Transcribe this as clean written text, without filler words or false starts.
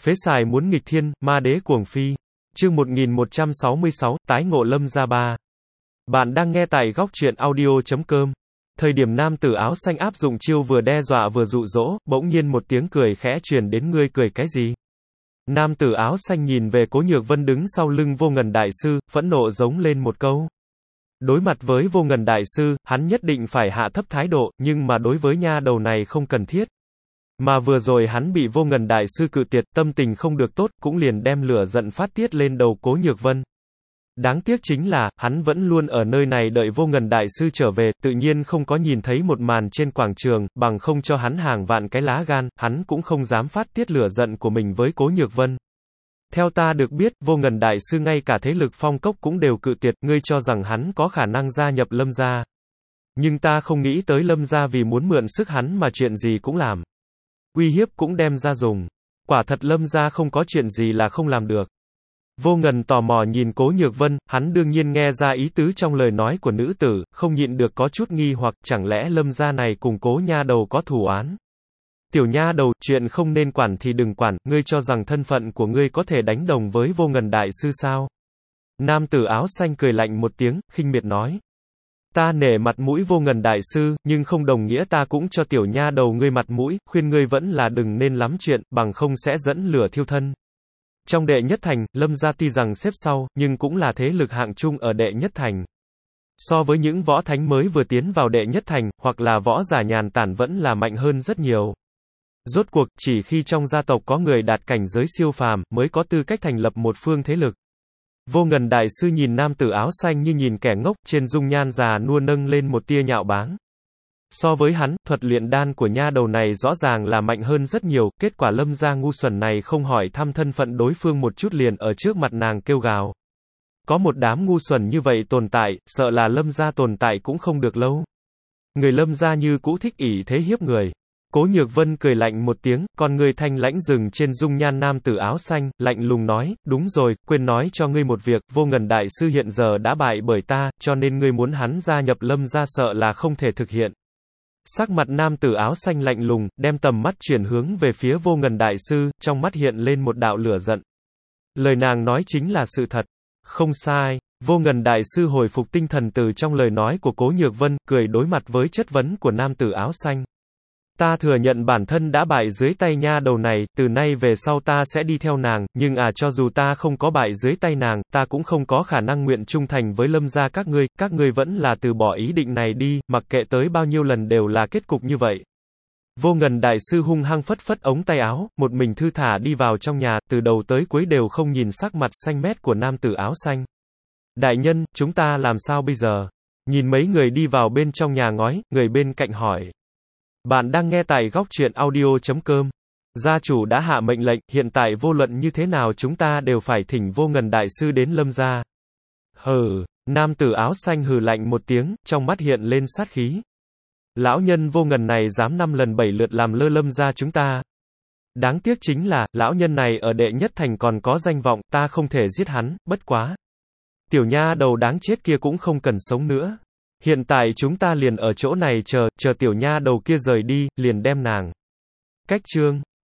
Phế xài muốn nghịch thiên, ma đế cuồng phi. Chương 1166, tái ngộ Lâm gia ba. Bạn đang nghe tại góc truyện audio.com. Thời điểm nam tử áo xanh áp dụng chiêu vừa đe dọa vừa dụ dỗ, bỗng nhiên một tiếng cười khẽ truyền đến, ngươi cười cái gì? Nam tử áo xanh nhìn về Cố Nhược Vân đứng sau lưng Vô Ngần đại sư, phẫn nộ giống lên một câu. Đối mặt với Vô Ngần đại sư, hắn nhất định phải hạ thấp thái độ, nhưng mà đối với nha đầu này không cần thiết. Mà vừa rồi hắn bị Vô Ngần đại sư cự tuyệt, tâm tình không được tốt, cũng liền đem lửa giận phát tiết lên đầu Cố Nhược Vân. Đáng tiếc chính là, hắn vẫn luôn ở nơi này đợi Vô Ngần đại sư trở về, tự nhiên không có nhìn thấy một màn trên quảng trường, bằng không cho hắn hàng vạn cái lá gan, hắn cũng không dám phát tiết lửa giận của mình với Cố Nhược Vân. Theo ta được biết, Vô Ngần đại sư ngay cả thế lực Phong Cốc cũng đều cự tuyệt, ngươi cho rằng hắn có khả năng gia nhập Lâm gia. Nhưng ta không nghĩ tới Lâm gia vì muốn mượn sức hắn mà chuyện gì cũng làm. Uy hiếp cũng đem ra dùng. Quả thật Lâm gia không có chuyện gì là không làm được. Vô Ngần tò mò nhìn Cố Nhược Vân, hắn đương nhiên nghe ra ý tứ trong lời nói của nữ tử, không nhịn được có chút nghi hoặc, chẳng lẽ Lâm gia này cùng Cố nha đầu có thù oán? Tiểu nha đầu, chuyện không nên quản thì đừng quản, ngươi cho rằng thân phận của ngươi có thể đánh đồng với Vô Ngần đại sư sao? Nam tử áo xanh cười lạnh một tiếng, khinh miệt nói. Ta nể mặt mũi Vô Ngần đại sư, nhưng không đồng nghĩa ta cũng cho tiểu nha đầu ngươi mặt mũi, khuyên ngươi vẫn là đừng nên lắm chuyện, bằng không sẽ dẫn lửa thiêu thân. Trong đệ nhất thành, Lâm gia tuy rằng xếp sau, nhưng cũng là thế lực hạng chung ở đệ nhất thành. So với những võ thánh mới vừa tiến vào đệ nhất thành, hoặc là võ giả nhàn tản vẫn là mạnh hơn rất nhiều. Rốt cuộc, chỉ khi trong gia tộc có người đạt cảnh giới siêu phàm, mới có tư cách thành lập một phương thế lực. Vô Ngần đại sư nhìn nam tử áo xanh như nhìn kẻ ngốc, trên dung nhan già nua nâng lên một tia nhạo báng. So với hắn, thuật luyện đan của nha đầu này rõ ràng là mạnh hơn rất nhiều, kết quả Lâm gia ngu xuẩn này không hỏi thăm thân phận đối phương một chút liền ở trước mặt nàng kêu gào. Có một đám ngu xuẩn như vậy tồn tại, sợ là Lâm gia tồn tại cũng không được lâu. Người Lâm gia như cũ thích ỷ thế hiếp người. Cố Nhược Vân cười lạnh một tiếng, con người thanh lãnh dừng trên dung nhan nam tử áo xanh, lạnh lùng nói, đúng rồi, quên nói cho ngươi một việc, Vô Ngần đại sư hiện giờ đã bại bởi ta, cho nên ngươi muốn hắn gia nhập Lâm gia sợ là không thể thực hiện. Sắc mặt nam tử áo xanh lạnh lùng, đem tầm mắt chuyển hướng về phía Vô Ngần đại sư, trong mắt hiện lên một đạo lửa giận. Lời nàng nói chính là sự thật. Không sai. Vô Ngần đại sư hồi phục tinh thần từ trong lời nói của Cố Nhược Vân, cười đối mặt với chất vấn của nam tử áo xanh. Ta thừa nhận bản thân đã bại dưới tay nha đầu này, từ nay về sau ta sẽ đi theo nàng, nhưng cho dù ta không có bại dưới tay nàng, ta cũng không có khả năng nguyện trung thành với Lâm gia các ngươi vẫn là từ bỏ ý định này đi, mặc kệ tới bao nhiêu lần đều là kết cục như vậy. Vô Ngần đại sư hung hăng phất phất ống tay áo, một mình thư thả đi vào trong nhà, từ đầu tới cuối đều không nhìn sắc mặt xanh mét của nam tử áo xanh. Đại nhân, chúng ta làm sao bây giờ? Nhìn mấy người đi vào bên trong nhà ngói, người bên cạnh hỏi. Bạn đang nghe tại góc truyện audio.com. Gia chủ đã hạ mệnh lệnh, hiện tại vô luận như thế nào chúng ta đều phải thỉnh Vô Ngần đại sư đến Lâm gia. Hừ, nam tử áo xanh hừ lạnh một tiếng, trong mắt hiện lên sát khí. Lão nhân Vô Ngần này dám 5 lần 7 lượt làm lơ Lâm gia chúng ta. Đáng tiếc chính là, lão nhân này ở đệ nhất thành còn có danh vọng, ta không thể giết hắn, bất quá. Tiểu nha đầu đáng chết kia cũng không cần sống nữa. Hiện tại chúng ta liền ở chỗ này chờ tiểu nha đầu kia rời đi, liền đem nàng. Cách chương